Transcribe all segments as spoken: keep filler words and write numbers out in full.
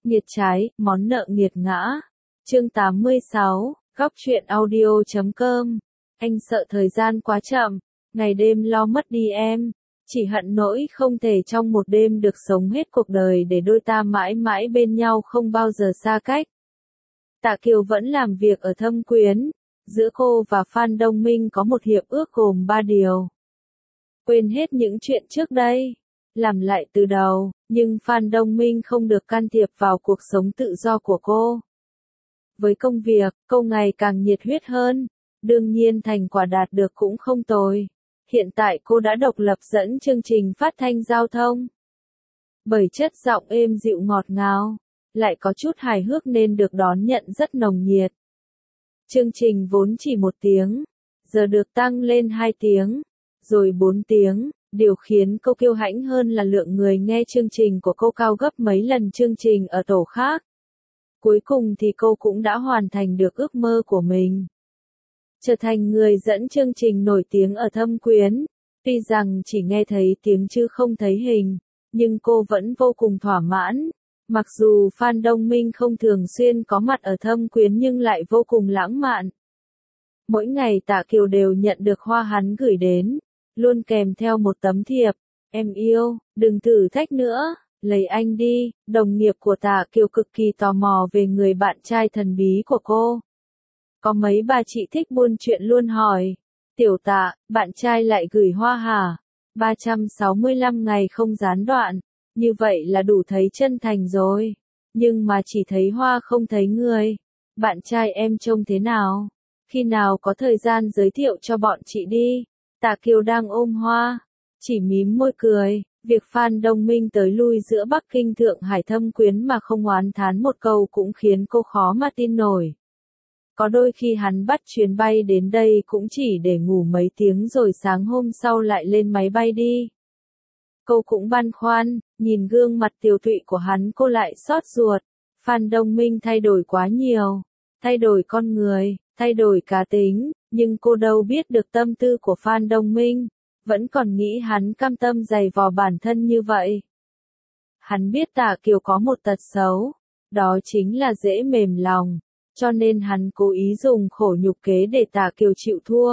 Nghiệt trái, món nợ nghiệt ngã. Chương tám mươi sáu, góc truyện audio chấm com. Anh sợ thời gian quá chậm, ngày đêm lo mất đi em. Chỉ hận nỗi không thể trong một đêm được sống hết cuộc đời để đôi ta mãi mãi bên nhau không bao giờ xa cách. Tạ Kiều vẫn làm việc ở Thâm Quyến. Giữa cô và Phan Đông Minh có một hiệp ước gồm ba điều. Quên hết những chuyện trước đây. Làm lại từ đầu, nhưng Phan Đông Minh không được can thiệp vào cuộc sống tự do của cô. Với công việc, cô ngày càng nhiệt huyết hơn. Đương nhiên thành quả đạt được cũng không tồi. Hiện tại cô đã độc lập dẫn chương trình phát thanh giao thông. Bởi chất giọng êm dịu ngọt ngào, lại có chút hài hước nên được đón nhận rất nồng nhiệt. Chương trình vốn chỉ một tiếng, giờ được tăng lên hai tiếng, rồi bốn tiếng. Điều khiến cô kiêu hãnh hơn là lượng người nghe chương trình của cô cao gấp mấy lần chương trình ở tổ khác. Cuối cùng thì cô cũng đã hoàn thành được ước mơ của mình. Trở thành người dẫn chương trình nổi tiếng ở Thâm Quyến. Tuy rằng chỉ nghe thấy tiếng chứ không thấy hình, nhưng cô vẫn vô cùng thỏa mãn. Mặc dù Phan Đông Minh không thường xuyên có mặt ở Thâm Quyến nhưng lại vô cùng lãng mạn. Mỗi ngày Tạ Kiều đều nhận được hoa hắn gửi đến, luôn kèm theo một tấm thiệp. Em yêu, đừng thử thách nữa, lấy anh đi. Đồng nghiệp của Tạ Kiều cực kỳ tò mò về người bạn trai thần bí của cô. Có mấy bà chị thích buôn chuyện luôn hỏi, Tiểu Tạ, bạn trai lại gửi hoa hả? ba trăm sáu mươi lăm ngày không gián đoạn, như vậy là đủ thấy chân thành rồi. Nhưng mà chỉ thấy hoa không thấy người. Bạn trai em trông thế nào? Khi nào có thời gian giới thiệu cho bọn chị đi. Tạ Kiều đang ôm hoa, chỉ mím môi cười. Việc Phan Đông Minh tới lui giữa Bắc Kinh Thượng Hải Thâm Quyến mà không oán thán một câu cũng khiến cô khó mà tin nổi. Có đôi khi hắn bắt chuyến bay đến đây cũng chỉ để ngủ mấy tiếng rồi sáng hôm sau lại lên máy bay đi. Cô cũng băn khoăn, nhìn gương mặt tiều tụy của hắn cô lại xót ruột. Phan Đông Minh thay đổi quá nhiều, thay đổi con người, thay đổi cá tính, nhưng cô đâu biết được tâm tư của Phan Đông Minh, vẫn còn nghĩ hắn cam tâm giày vò bản thân như vậy. Hắn biết Tạ Kiều có một tật xấu, đó chính là dễ mềm lòng, cho nên hắn cố ý dùng khổ nhục kế để Tạ Kiều chịu thua.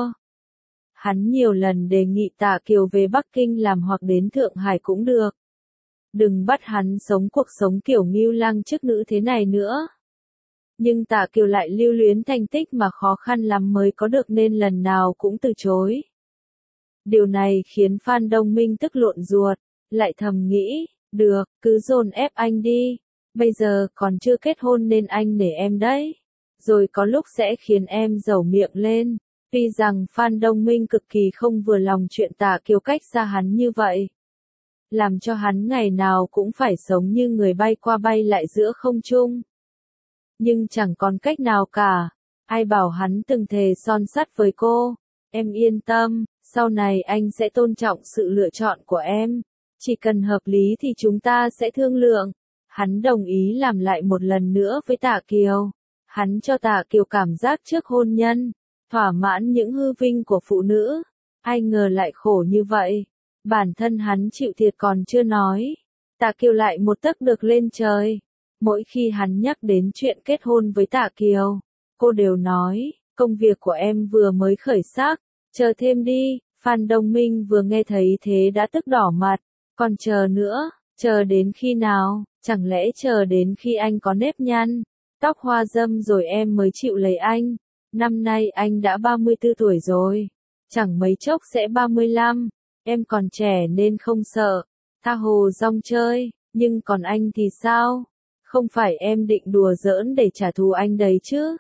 Hắn nhiều lần đề nghị Tạ Kiều về Bắc Kinh làm hoặc đến Thượng Hải cũng được. Đừng bắt hắn sống cuộc sống kiểu ngưu lang chức nữ thế này nữa. Nhưng Tạ Kiều lại lưu luyến thành tích mà khó khăn lắm mới có được nên lần nào cũng từ chối. Điều này khiến Phan Đông Minh tức lộn ruột, lại thầm nghĩ, được, cứ dồn ép anh đi. Bây giờ còn chưa kết hôn nên anh nể em đấy. Rồi có lúc sẽ khiến em dẩu miệng lên. Tuy rằng Phan Đông Minh cực kỳ không vừa lòng chuyện Tạ Kiều cách xa hắn như vậy. Làm cho hắn ngày nào cũng phải sống như người bay qua bay lại giữa không trung. Nhưng chẳng còn cách nào cả. Ai bảo hắn từng thề son sắt với cô. Em yên tâm, sau này anh sẽ tôn trọng sự lựa chọn của em. Chỉ cần hợp lý thì chúng ta sẽ thương lượng. Hắn đồng ý làm lại một lần nữa với Tạ Kiều. Hắn cho Tạ Kiều cảm giác trước hôn nhân, thỏa mãn những hư vinh của phụ nữ. Ai ngờ lại khổ như vậy. Bản thân hắn chịu thiệt còn chưa nói. Tạ Kiều lại một tấc được lên trời. Mỗi khi hắn nhắc đến chuyện kết hôn với Tạ Kiều, cô đều nói, công việc của em vừa mới khởi sắc, chờ thêm đi. Phan Đông Minh vừa nghe thấy thế đã tức đỏ mặt, còn chờ nữa, chờ đến khi nào, chẳng lẽ chờ đến khi anh có nếp nhăn, tóc hoa râm rồi em mới chịu lấy anh. Năm nay anh đã ba mươi tư tuổi rồi, chẳng mấy chốc sẽ ba mươi lăm, em còn trẻ nên không sợ, tha hồ rong chơi, nhưng còn anh thì sao? Không phải em định đùa giỡn để trả thù anh đấy chứ?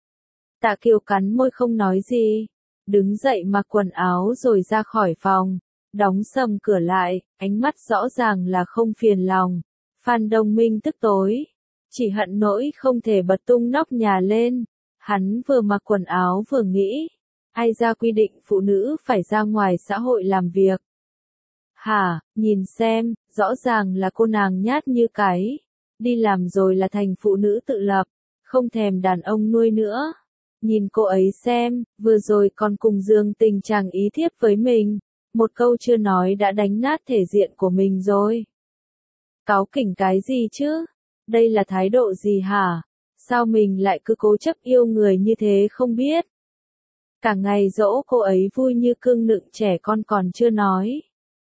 Tạ Kiều cắn môi không nói gì, đứng dậy mặc quần áo rồi ra khỏi phòng, đóng sầm cửa lại, ánh mắt rõ ràng là không phiền lòng. Phan Đông Minh tức tối, chỉ hận nỗi không thể bật tung nóc nhà lên. Hắn vừa mặc quần áo vừa nghĩ, ai ra quy định phụ nữ phải ra ngoài xã hội làm việc? Hả, nhìn xem, rõ ràng là cô nàng nhát như cái. Đi làm rồi là thành phụ nữ tự lập, không thèm đàn ông nuôi nữa. Nhìn cô ấy xem, vừa rồi còn cùng Dương Tình chàng ý thiếp với mình. Một câu chưa nói đã đánh nát thể diện của mình rồi. Cáu kỉnh cái gì chứ? Đây là thái độ gì hả? Sao mình lại cứ cố chấp yêu người như thế không biết? Cả ngày dỗ cô ấy vui như cưng nựng trẻ con còn chưa nói.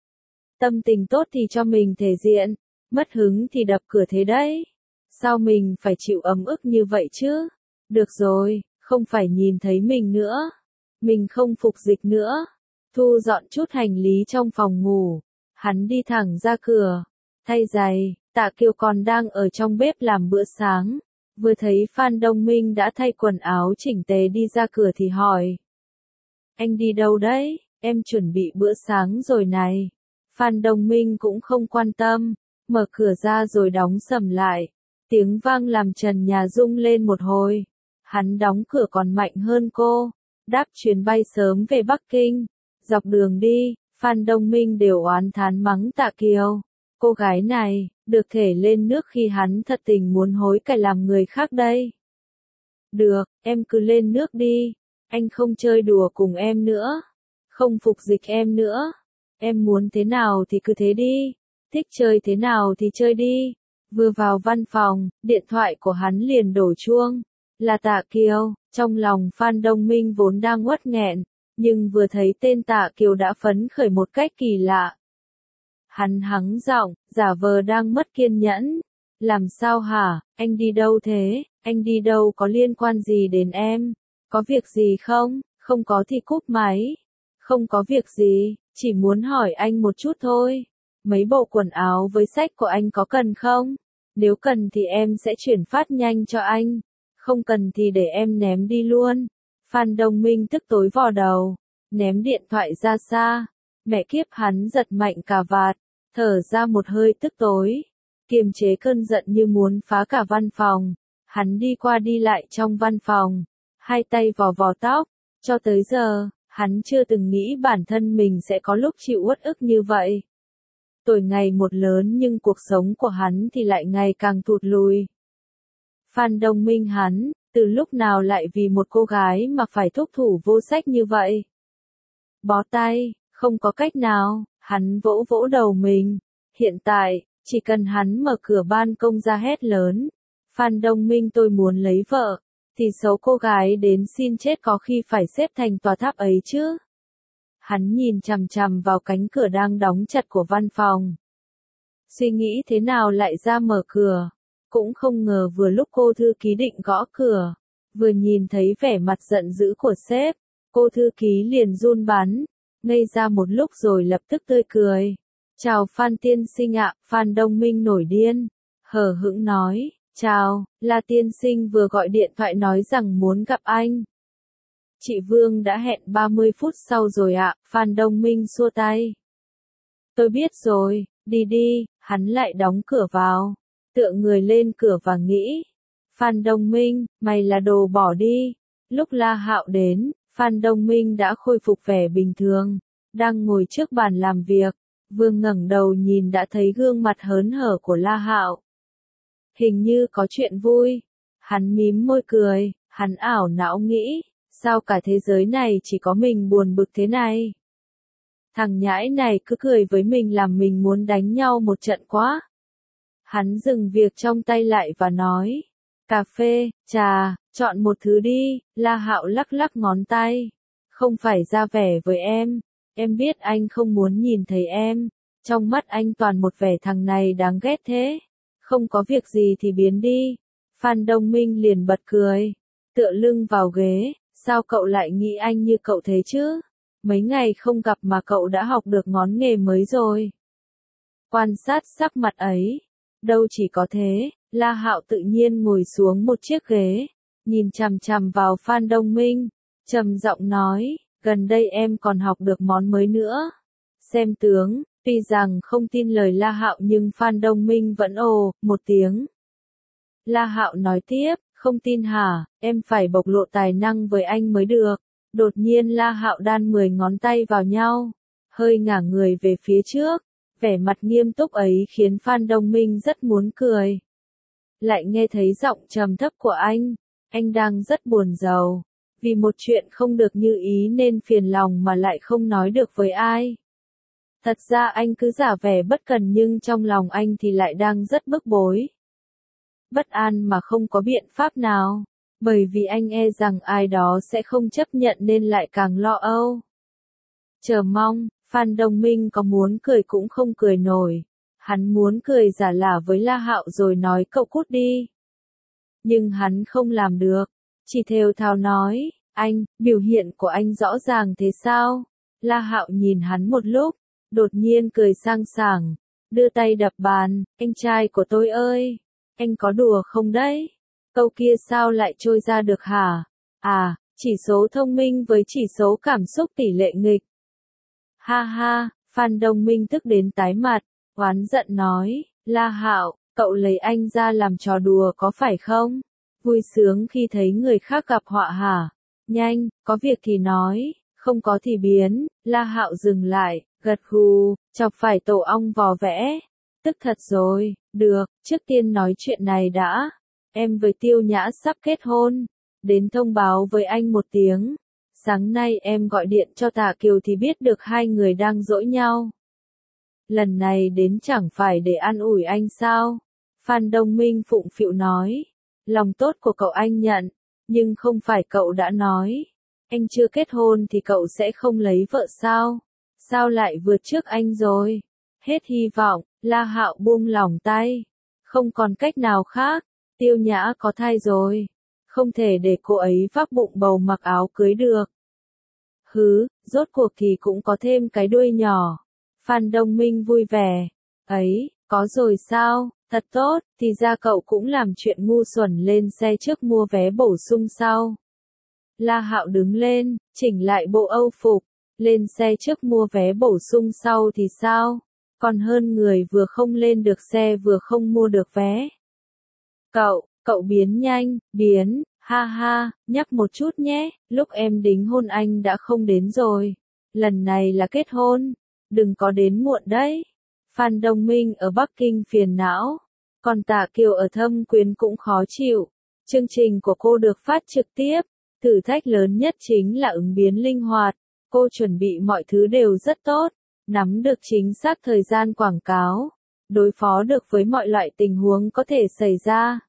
Tâm tình tốt thì cho mình thể diện, mất hứng thì đập cửa thế đấy. Sao mình phải chịu ấm ức như vậy chứ? Được rồi, không phải nhìn thấy mình nữa. Mình không phục dịch nữa. Thu dọn chút hành lý trong phòng ngủ. Hắn đi thẳng ra cửa. Thay giày, Tạ Kiều còn đang ở trong bếp làm bữa sáng. Vừa thấy Phan Đông Minh đã thay quần áo chỉnh tề đi ra cửa thì hỏi. Anh đi đâu đấy? Em chuẩn bị bữa sáng rồi này. Phan Đông Minh cũng không quan tâm. Mở cửa ra rồi đóng sầm lại. Tiếng vang làm trần nhà rung lên một hồi. Hắn đóng cửa còn mạnh hơn cô. Đáp chuyến bay sớm về Bắc Kinh. Dọc đường đi, Phan Đông Minh đều oán thán mắng Tạ Kiều. Cô gái này, được thể lên nước khi hắn thật tình muốn hối cải làm người khác đây. Được, em cứ lên nước đi. Anh không chơi đùa cùng em nữa. Không phục dịch em nữa. Em muốn thế nào thì cứ thế đi. Thích chơi thế nào thì chơi đi. Vừa vào văn phòng, điện thoại của hắn liền đổ chuông. Là Tạ Kiều. Trong lòng Phan Đông Minh vốn đang uất nghẹn, nhưng vừa thấy tên Tạ Kiều đã phấn khởi một cách kỳ lạ. Hắn hắng giọng, giả vờ đang mất kiên nhẫn. Làm sao hả, anh đi đâu thế? Anh đi đâu có liên quan gì đến em? Có việc gì không? Không có thì cúp máy. Không có việc gì, chỉ muốn hỏi anh một chút thôi. Mấy bộ quần áo với sách của anh có cần không? Nếu cần thì em sẽ chuyển phát nhanh cho anh. Không cần thì để em ném đi luôn. Phan Đông Minh tức tối vò đầu. Ném điện thoại ra xa. Mẹ kiếp, hắn giật mạnh cà vạt. Thở ra một hơi tức tối. Kiềm chế cơn giận như muốn phá cả văn phòng. Hắn đi qua đi lại trong văn phòng. Hai tay vò vò tóc. Cho tới giờ, hắn chưa từng nghĩ bản thân mình sẽ có lúc chịu uất ức như vậy. Tuổi ngày một lớn nhưng cuộc sống của hắn thì lại ngày càng thụt lùi. Phan Đông Minh hắn, từ lúc nào lại vì một cô gái mà phải thúc thủ vô sách như vậy? Bó tay, không có cách nào, hắn vỗ vỗ đầu mình. Hiện tại, chỉ cần hắn mở cửa ban công ra hét lớn. Phan Đông Minh, tôi muốn lấy vợ. Thì xấu cô gái đến xin chết có khi phải xếp thành tòa tháp ấy chứ. Hắn nhìn chằm chằm vào cánh cửa đang đóng chặt của văn phòng. Suy nghĩ thế nào lại ra mở cửa. Cũng không ngờ vừa lúc cô thư ký định gõ cửa. Vừa nhìn thấy vẻ mặt giận dữ của sếp. Cô thư ký liền run bắn. Ngây ra một lúc rồi lập tức tươi cười. Chào Phan tiên sinh ạ. Phan Đông Minh nổi điên. Hờ hững nói. Chào, là tiên sinh vừa gọi điện thoại nói rằng muốn gặp anh. Chị Vương đã hẹn ba mươi phút sau rồi ạ. Phan Đông Minh xua tay. Tôi biết rồi, đi đi. Hắn lại đóng cửa vào. Tựa người lên cửa và nghĩ. Phan Đông Minh, mày là đồ bỏ đi. Lúc La Hạo đến, Phan Đông Minh đã khôi phục vẻ bình thường. Đang ngồi trước bàn làm việc. Vương ngẩng đầu nhìn đã thấy gương mặt hớn hở của La Hạo. Hình như có chuyện vui. Hắn mím môi cười, hắn ảo não nghĩ, sao cả thế giới này chỉ có mình buồn bực thế này. Thằng nhãi này cứ cười với mình làm mình muốn đánh nhau một trận quá. Hắn dừng việc trong tay lại và nói, cà phê, trà, chọn một thứ đi. La Hạo lắc lắc ngón tay. Không phải ra vẻ với em, em biết anh không muốn nhìn thấy em. Trong mắt anh toàn một vẻ thằng này đáng ghét thế. Không có việc gì thì biến đi. Phan Đông Minh liền bật cười. Tựa lưng vào ghế. Sao cậu lại nghĩ anh như cậu thế chứ? Mấy ngày không gặp mà cậu đã học được ngón nghề mới rồi. Quan sát sắc mặt ấy. Đâu chỉ có thế. La Hạo tự nhiên ngồi xuống một chiếc ghế. Nhìn chằm chằm vào Phan Đông Minh. Trầm giọng nói. Gần đây em còn học được món mới nữa. Xem tướng. Tuy rằng không tin lời La Hạo nhưng Phan Đông Minh vẫn ồ, một tiếng. La Hạo nói tiếp, không tin hả, em phải bộc lộ tài năng với anh mới được. Đột nhiên La Hạo đan mười ngón tay vào nhau, hơi ngả người về phía trước. Vẻ mặt nghiêm túc ấy khiến Phan Đông Minh rất muốn cười. Lại nghe thấy giọng trầm thấp của anh, anh đang rất buồn rầu. Vì một chuyện không được như ý nên phiền lòng mà lại không nói được với ai. Thật ra anh cứ giả vẻ bất cần nhưng trong lòng anh thì lại đang rất bức bối. bất an mà không có biện pháp nào, bởi vì anh e rằng ai đó sẽ không chấp nhận nên lại càng lo âu. Chờ mong, Phan Đông Minh có muốn cười cũng không cười nổi. Hắn muốn cười giả lả với La Hạo rồi nói cậu cút đi. Nhưng hắn không làm được, chỉ thều thào nói, anh, biểu hiện của anh rõ ràng thế sao? La Hạo nhìn hắn một lúc, đột nhiên cười sang sảng, đưa tay đập bàn, anh trai của tôi ơi, anh có đùa không đấy? Câu kia sao lại trôi ra được hả? À, chỉ số thông minh với chỉ số cảm xúc tỷ lệ nghịch. Ha ha, Phan Đông Minh tức đến tái mặt, oán giận nói, La Hạo, cậu lấy anh ra làm trò đùa có phải không? Vui sướng khi thấy người khác gặp họa hả? Nhanh, có việc thì nói, không có thì biến. La Hạo dừng lại, gật gù, chọc phải tổ ong vò vẽ. Tức thật rồi, được, trước tiên nói chuyện này đã. Em với Tiêu Nhã sắp kết hôn, đến thông báo với anh một tiếng. Sáng nay em gọi điện cho Tạ Kiều thì biết được hai người đang dỗi nhau. Lần này đến chẳng phải để an ủi anh sao? Phan Đông Minh phụng phịu nói. Lòng tốt của cậu anh nhận, nhưng không phải cậu đã nói. Anh chưa kết hôn thì cậu sẽ không lấy vợ sao? Sao lại vượt trước anh rồi? Hết hy vọng, La Hạo buông lỏng tay. Không còn cách nào khác, Tiêu Nhã có thai rồi. Không thể để cô ấy vác bụng bầu mặc áo cưới được. Hứ, rốt cuộc thì cũng có thêm cái đuôi nhỏ. Phan Đông Minh vui vẻ. Ấy, có rồi sao, thật tốt, thì ra cậu cũng làm chuyện ngu xuẩn lên xe trước mua vé bổ sung sau. La Hạo đứng lên, chỉnh lại bộ âu phục, lên xe trước mua vé bổ sung sau thì sao? Còn hơn người vừa không lên được xe vừa không mua được vé. Cậu, cậu biến nhanh, biến, ha ha, nhắc một chút nhé, lúc em đính hôn anh đã không đến rồi. Lần này là kết hôn, đừng có đến muộn đấy. Phan Đông Minh ở Bắc Kinh phiền não, còn Tạ Kiều ở Thâm Quyến cũng khó chịu. Chương trình của cô được phát trực tiếp, thử thách lớn nhất chính là ứng biến linh hoạt. Cô chuẩn bị mọi thứ đều rất tốt, nắm được chính xác thời gian quảng cáo, đối phó được với mọi loại tình huống có thể xảy ra.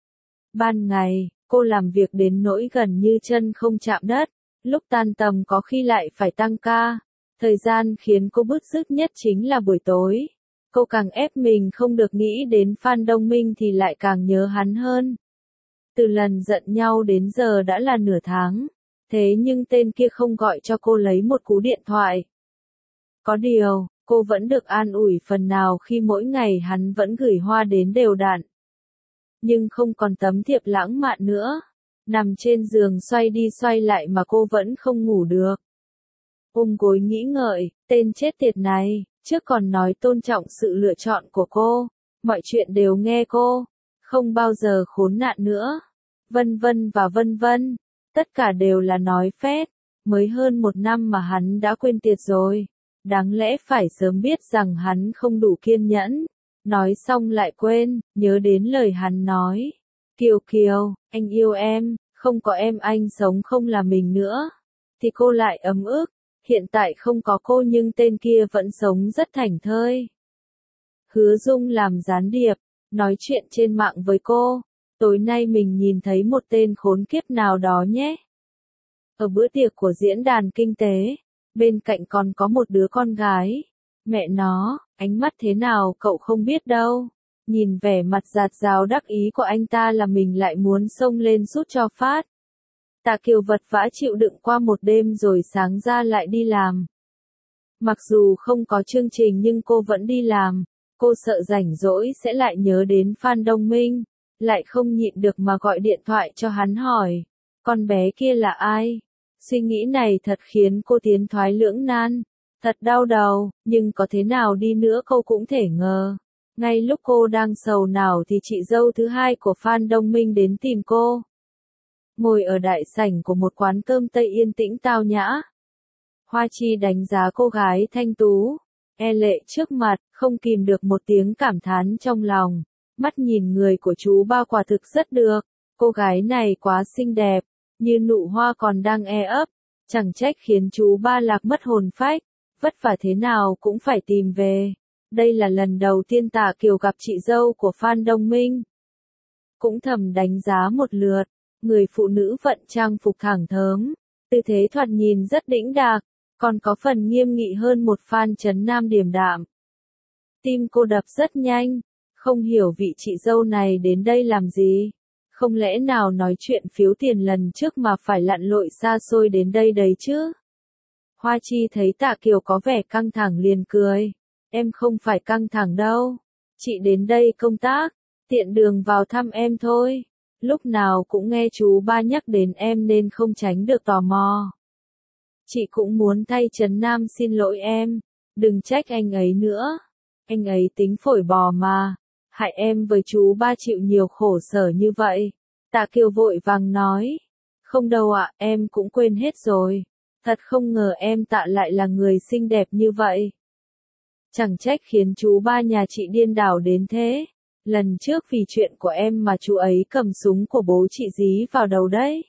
Ban ngày, cô làm việc đến nỗi gần như chân không chạm đất, lúc tan tầm có khi lại phải tăng ca. Thời gian khiến cô bứt rứt nhất chính là buổi tối. Cô càng ép mình không được nghĩ đến Phan Đông Minh thì lại càng nhớ hắn hơn. Từ lần giận nhau đến giờ đã là nửa tháng, thế nhưng tên kia không gọi cho cô lấy một cú điện thoại. Có điều, cô vẫn được an ủi phần nào khi mỗi ngày hắn vẫn gửi hoa đến đều đặn. Nhưng không còn tấm thiệp lãng mạn nữa. Nằm trên giường xoay đi xoay lại mà cô vẫn không ngủ được. Ôm gối nghĩ ngợi, tên chết tiệt này, trước còn nói tôn trọng sự lựa chọn của cô, mọi chuyện đều nghe cô, không bao giờ khốn nạn nữa, vân vân và vân vân, tất cả đều là nói phét, mới hơn một năm mà hắn đã quên tiệt rồi, đáng lẽ phải sớm biết rằng hắn không đủ kiên nhẫn, nói xong lại quên, nhớ đến lời hắn nói, Kiều Kiều, anh yêu em, không có em anh sống không là mình nữa, thì cô lại ấm ức. Hiện tại không có cô nhưng tên kia vẫn sống rất thảnh thơi. Hứa Dung làm gián điệp, nói chuyện trên mạng với cô. Tối nay mình nhìn thấy một tên khốn kiếp nào đó nhé. Ở bữa tiệc của diễn đàn kinh tế, bên cạnh còn có một đứa con gái. Mẹ nó, ánh mắt thế nào cậu không biết đâu. Nhìn vẻ mặt giạt rào đắc ý của anh ta là mình lại muốn xông lên sút cho phát. Tạ Kiều vật vã chịu đựng qua một đêm rồi sáng ra lại đi làm. Mặc dù không có chương trình nhưng cô vẫn đi làm, cô sợ rảnh rỗi sẽ lại nhớ đến Phan Đông Minh, lại không nhịn được mà gọi điện thoại cho hắn hỏi, con bé kia là ai? Suy nghĩ này thật khiến cô tiến thoái lưỡng nan, thật đau đầu, nhưng có thế nào đi nữa cô cũng thể ngờ. Ngay lúc cô đang sầu não thì chị dâu thứ hai của Phan Đông Minh đến tìm cô. Ngồi ở đại sảnh của một quán cơm Tây yên tĩnh tao nhã. Hoa Chi đánh giá cô gái thanh tú, e lệ trước mặt, không kìm được một tiếng cảm thán trong lòng. Mắt nhìn người của chú ba quả thực rất được, cô gái này quá xinh đẹp, như nụ hoa còn đang e ấp, chẳng trách khiến chú ba lạc mất hồn phách, vất vả thế nào cũng phải tìm về. Đây là lần đầu tiên Tạ Kiều gặp chị dâu của Phan Đông Minh. cũng thầm đánh giá một lượt, người phụ nữ vận trang phục thẳng thớm, tư thế thoạt nhìn rất đĩnh đạc, còn có phần nghiêm nghị hơn một Phan Trấn Nam điềm đạm. Tim cô đập rất nhanh, không hiểu vị chị dâu này đến đây làm gì, không lẽ nào nói chuyện phiếu tiền lần trước mà phải lặn lội xa xôi đến đây đấy chứ? Hoa Chi thấy Tạ Kiều có vẻ căng thẳng liền cười, em không phải căng thẳng đâu, chị đến đây công tác, tiện đường vào thăm em thôi, lúc nào cũng nghe chú ba nhắc đến em nên không tránh được tò mò. Chị cũng muốn thay Trấn Nam xin lỗi em, đừng trách anh ấy nữa, anh ấy tính phổi bò mà, hại em với chú ba chịu nhiều khổ sở như vậy. Tạ Kiều vội vàng nói, không đâu ạ, em cũng quên hết rồi, thật không ngờ em Tạ lại là người xinh đẹp như vậy. Chẳng trách khiến chú ba nhà chị điên đảo đến thế, lần trước vì chuyện của em mà chú ấy cầm súng của bố chị dí vào đầu đấy.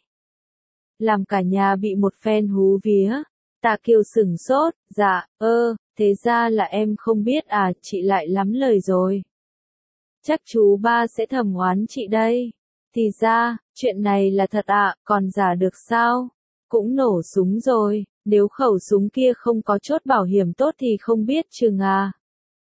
Làm cả nhà bị một phen hú vía, Tạ Kiều sửng sốt, dạ, ơ, thế ra là em không biết à, chị lại lắm lời rồi. Chắc chú ba sẽ thầm oán chị đây. Thì ra, chuyện này là thật ạ, à, còn giả được sao? Cũng nổ súng rồi, nếu khẩu súng kia không có chốt bảo hiểm tốt thì không biết chừng à.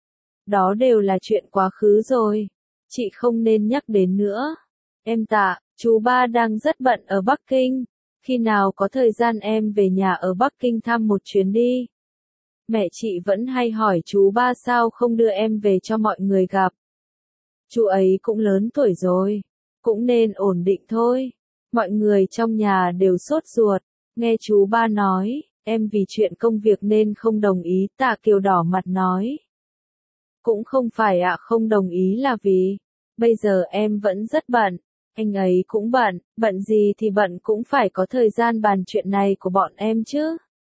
Đó đều là chuyện quá khứ rồi, chị không nên nhắc đến nữa. Em Tạ, chú ba đang rất bận ở Bắc Kinh, khi nào có thời gian em về nhà ở Bắc Kinh thăm một chuyến đi. Mẹ chị vẫn hay hỏi chú ba sao không đưa em về cho mọi người gặp. Chú ấy cũng lớn tuổi rồi, cũng nên ổn định thôi. Mọi người trong nhà đều sốt ruột, nghe chú ba nói, em vì chuyện công việc nên không đồng ý, Tạ Kiều đỏ mặt nói. Cũng không phải ạ, không đồng ý là vì, bây giờ em vẫn rất bận, anh ấy cũng bận, bận gì thì bận cũng phải có thời gian bàn chuyện này của bọn em chứ.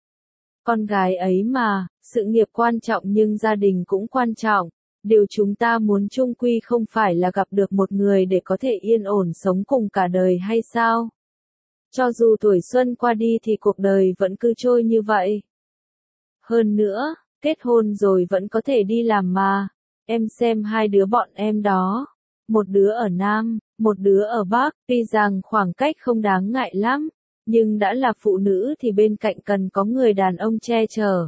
Con gái ấy mà, sự nghiệp quan trọng nhưng gia đình cũng quan trọng. Điều chúng ta muốn chung quy không phải là gặp được một người để có thể yên ổn sống cùng cả đời hay sao? Cho dù tuổi xuân qua đi thì cuộc đời vẫn cứ trôi như vậy. Hơn nữa, kết hôn rồi vẫn có thể đi làm mà. Em xem hai đứa bọn em đó. Một đứa ở Nam, một đứa ở Bắc. Tuy rằng khoảng cách không đáng ngại lắm, nhưng đã là phụ nữ thì bên cạnh cần có người đàn ông che chở.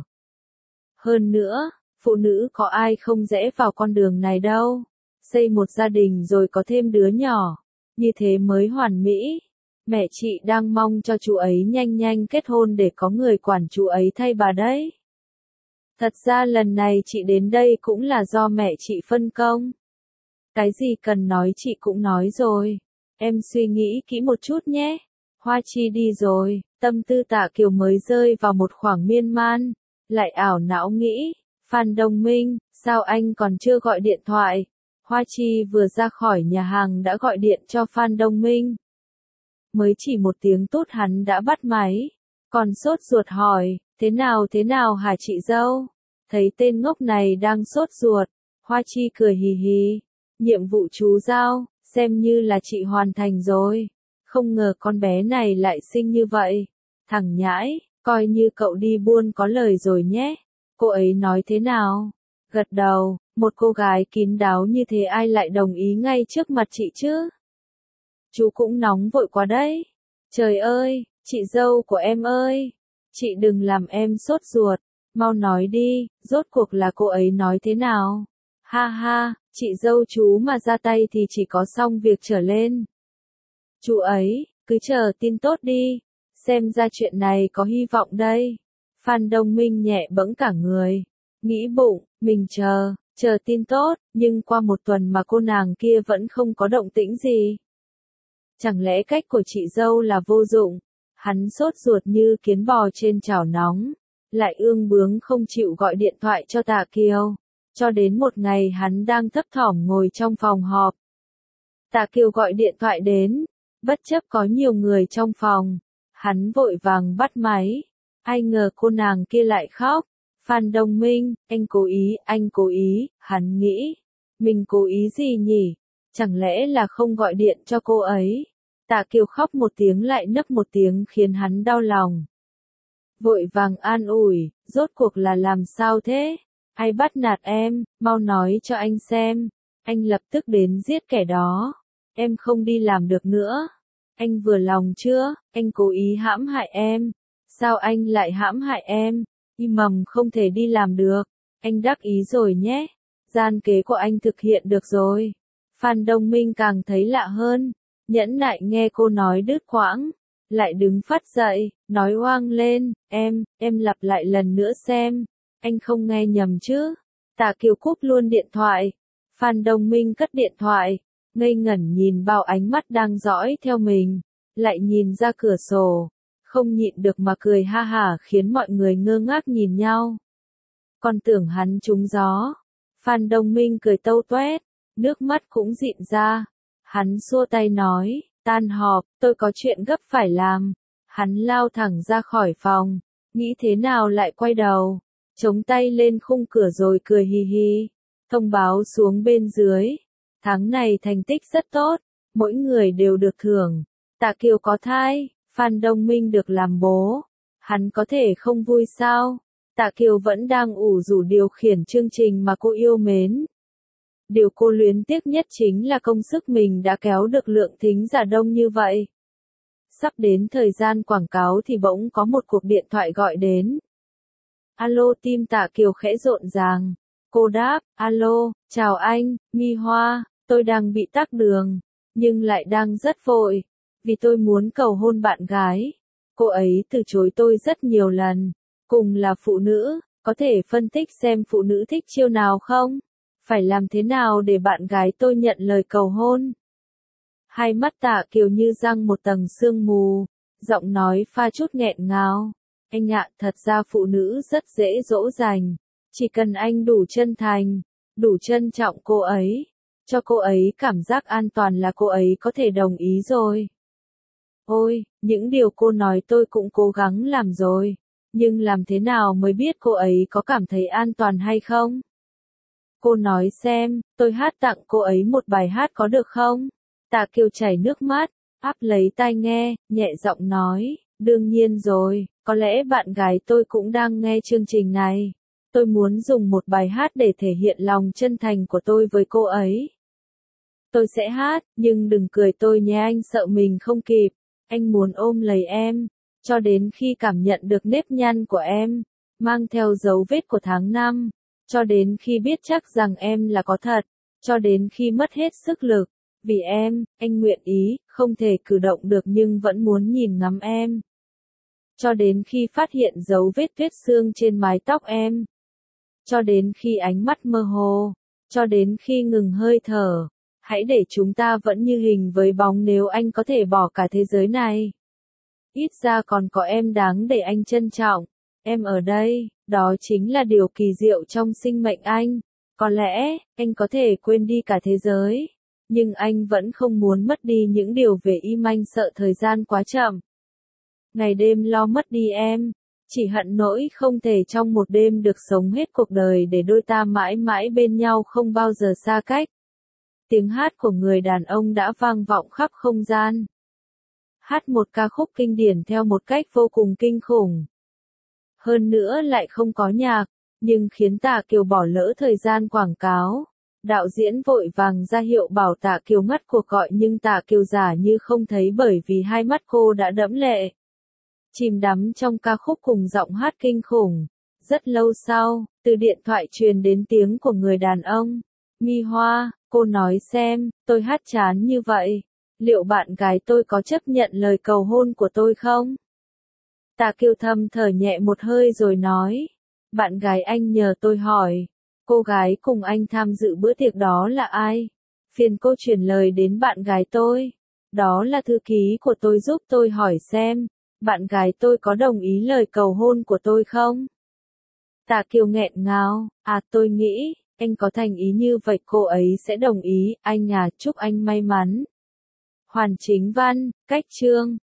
Hơn nữa, phụ nữ có ai không rẽ vào con đường này đâu. Xây một gia đình rồi có thêm đứa nhỏ, như thế mới hoàn mỹ. Mẹ chị đang mong cho chú ấy nhanh nhanh kết hôn để có người quản chú ấy thay bà đấy. Thật ra lần này chị đến đây cũng là do mẹ chị phân công. Cái gì cần nói chị cũng nói rồi. Em suy nghĩ kỹ một chút nhé. Hoa Chi đi rồi, tâm tư Tạ Kiều mới rơi vào một khoảng miên man. Lại ảo não nghĩ, Phan Đông Minh, sao anh còn chưa gọi điện thoại? Hoa Chi vừa ra khỏi nhà hàng đã gọi điện cho Phan Đông Minh. Mới chỉ một tiếng tốt hắn đã bắt máy. Còn sốt ruột hỏi, thế nào thế nào hả chị dâu? Thấy tên ngốc này đang sốt ruột, Hoa Chi cười hì hì. Nhiệm vụ chú giao, xem như là chị hoàn thành rồi. Không ngờ con bé này lại xinh như vậy. Thằng nhãi, coi như cậu đi buôn có lời rồi nhé. Cô ấy nói thế nào? Gật đầu, một cô gái kín đáo như thế ai lại đồng ý ngay trước mặt chị chứ? Chú cũng nóng vội quá đấy. Trời ơi, chị dâu của em ơi, chị đừng làm em sốt ruột, mau nói đi, rốt cuộc là cô ấy nói thế nào? Ha ha, chị dâu chú mà ra tay thì chỉ có xong việc trở lên. Chú ấy, cứ chờ tin tốt đi, xem ra chuyện này có hy vọng đây. Phan Đông Minh nhẹ bẫng cả người, nghĩ bụng, mình chờ, chờ tin tốt, nhưng qua một tuần mà cô nàng kia vẫn không có động tĩnh gì. Chẳng lẽ cách của chị dâu là vô dụng? Hắn sốt ruột như kiến bò trên chảo nóng, lại ương bướng không chịu gọi điện thoại cho Tạ Kiều. Cho đến một ngày hắn đang thấp thỏm ngồi trong phòng họp. Tạ Kiều gọi điện thoại đến, bất chấp có nhiều người trong phòng, hắn vội vàng bắt máy. Ai ngờ cô nàng kia lại khóc. Phan Đông Minh, anh cố ý, anh cố ý, hắn nghĩ. Mình cố ý gì nhỉ? Chẳng lẽ là không gọi điện cho cô ấy? Tạ Kiều khóc một tiếng lại nấc một tiếng khiến hắn đau lòng. Vội vàng an ủi, rốt cuộc là làm sao thế? Ai bắt nạt em, mau nói cho anh xem. Anh lập tức đến giết kẻ đó. em không đi làm được nữa. Anh vừa lòng chưa, anh cố ý hãm hại em. Sao anh lại hãm hại em? Y mầm không thể đi làm được. Anh đắc ý rồi nhé. Gian kế của anh thực hiện được rồi. Phan Đông Minh càng thấy lạ hơn. Nhẫn nại nghe cô nói đứt quãng. Lại đứng phát dậy, nói oang lên, em, em lặp lại lần nữa xem. Anh không nghe nhầm chứ? Tạ Kiều cúp luôn điện thoại. Phan Đông Minh cất điện thoại. Ngây ngẩn nhìn bao ánh mắt đang dõi theo mình. Lại nhìn ra cửa sổ. Không nhịn được mà cười ha hả khiến mọi người ngơ ngác nhìn nhau. Còn tưởng hắn trúng gió. Phan Đông Minh cười tâu toét. Nước mắt cũng dịn ra. Hắn xua tay nói, tan họp, tôi có chuyện gấp phải làm. Hắn lao thẳng ra khỏi phòng. Nghĩ thế nào lại quay đầu. Chống tay lên khung cửa rồi cười hì hì. Thông báo xuống bên dưới. Tháng này thành tích rất tốt. Mỗi người đều được thưởng. Tạ Kiều có thai. Phan Đông Minh được làm bố. Hắn có thể không vui sao? Tạ Kiều vẫn đang ủ rũ điều khiển chương trình mà cô yêu mến. Điều cô luyến tiếc nhất chính là công sức mình đã kéo được lượng thính giả đông như vậy. Sắp đến thời gian quảng cáo thì bỗng có một cuộc điện thoại gọi đến. Alo, tim Tạ Kiều khẽ rộn ràng. Cô đáp, alo, chào anh, Mi Hoa, tôi đang bị tắc đường, nhưng lại đang rất vội, vì tôi muốn cầu hôn bạn gái. Cô ấy từ chối tôi rất nhiều lần. Cùng là phụ nữ, có thể phân tích xem phụ nữ thích chiêu nào không? Phải làm thế nào để bạn gái tôi nhận lời cầu hôn? Hai mắt Tạ Kiều như răng một tầng sương mù, giọng nói pha chút nghẹn ngào. Anh ạ, thật ra phụ nữ rất dễ dỗ dành. Chỉ cần anh đủ chân thành, đủ trân trọng cô ấy, cho cô ấy cảm giác an toàn là cô ấy có thể đồng ý rồi. Ôi, những điều cô nói tôi cũng cố gắng làm rồi. Nhưng làm thế nào mới biết cô ấy có cảm thấy an toàn hay không? Cô nói xem, tôi hát tặng cô ấy một bài hát có được không? Tạ Kiều chảy nước mắt, áp lấy tai nghe, nhẹ giọng nói, đương nhiên rồi, có lẽ bạn gái tôi cũng đang nghe chương trình này. Tôi muốn dùng một bài hát để thể hiện lòng chân thành của tôi với cô ấy. Tôi sẽ hát, nhưng đừng cười tôi nhé, anh sợ mình không kịp. Anh muốn ôm lấy em, cho đến khi cảm nhận được nếp nhăn của em, mang theo dấu vết của tháng năm, cho đến khi biết chắc rằng em là có thật, cho đến khi mất hết sức lực. Vì em, anh nguyện ý, không thể cử động được nhưng vẫn muốn nhìn ngắm em. Cho đến khi phát hiện dấu vết tuyết xương trên mái tóc em. Cho đến khi ánh mắt mơ hồ. Cho đến khi ngừng hơi thở. Hãy để chúng ta vẫn như hình với bóng nếu anh có thể bỏ cả thế giới này. Ít ra còn có em đáng để anh trân trọng. Em ở đây, đó chính là điều kỳ diệu trong sinh mệnh anh. Có lẽ, anh có thể quên đi cả thế giới. Nhưng anh vẫn không muốn mất đi những điều về im, anh sợ thời gian quá chậm. Ngày đêm lo mất đi em. Chỉ hận nỗi không thể trong một đêm được sống hết cuộc đời để đôi ta mãi mãi bên nhau không bao giờ xa cách. Tiếng hát của người đàn ông đã vang vọng khắp không gian. Hát một ca khúc kinh điển theo một cách vô cùng kinh khủng. Hơn nữa lại không có nhạc, nhưng khiến Tạ Kiều bỏ lỡ thời gian quảng cáo. Đạo diễn vội vàng ra hiệu bảo Tạ Kiều ngắt cuộc gọi nhưng Tạ Kiều giả như không thấy bởi vì hai mắt cô đã đẫm lệ. Chìm đắm trong ca khúc cùng giọng hát kinh khủng. Rất lâu sau, từ điện thoại truyền đến tiếng của người đàn ông. Mi Hoa, cô nói xem, tôi hát chán như vậy. Liệu bạn gái tôi có chấp nhận lời cầu hôn của tôi không? Tạ Kiều thầm thở nhẹ một hơi rồi nói. Bạn gái anh nhờ tôi hỏi. Cô gái cùng anh tham dự bữa tiệc đó là ai? Phiền cô truyền lời đến bạn gái tôi. Đó là thư ký của tôi, giúp tôi hỏi xem. Bạn gái tôi có đồng ý lời cầu hôn của tôi không? Tạ Kiều nghẹn ngào. À, tôi nghĩ, anh có thành ý như vậy cô ấy sẽ đồng ý. Anh à, chúc anh may mắn. Hoàn Chính Văn, Cách Chương.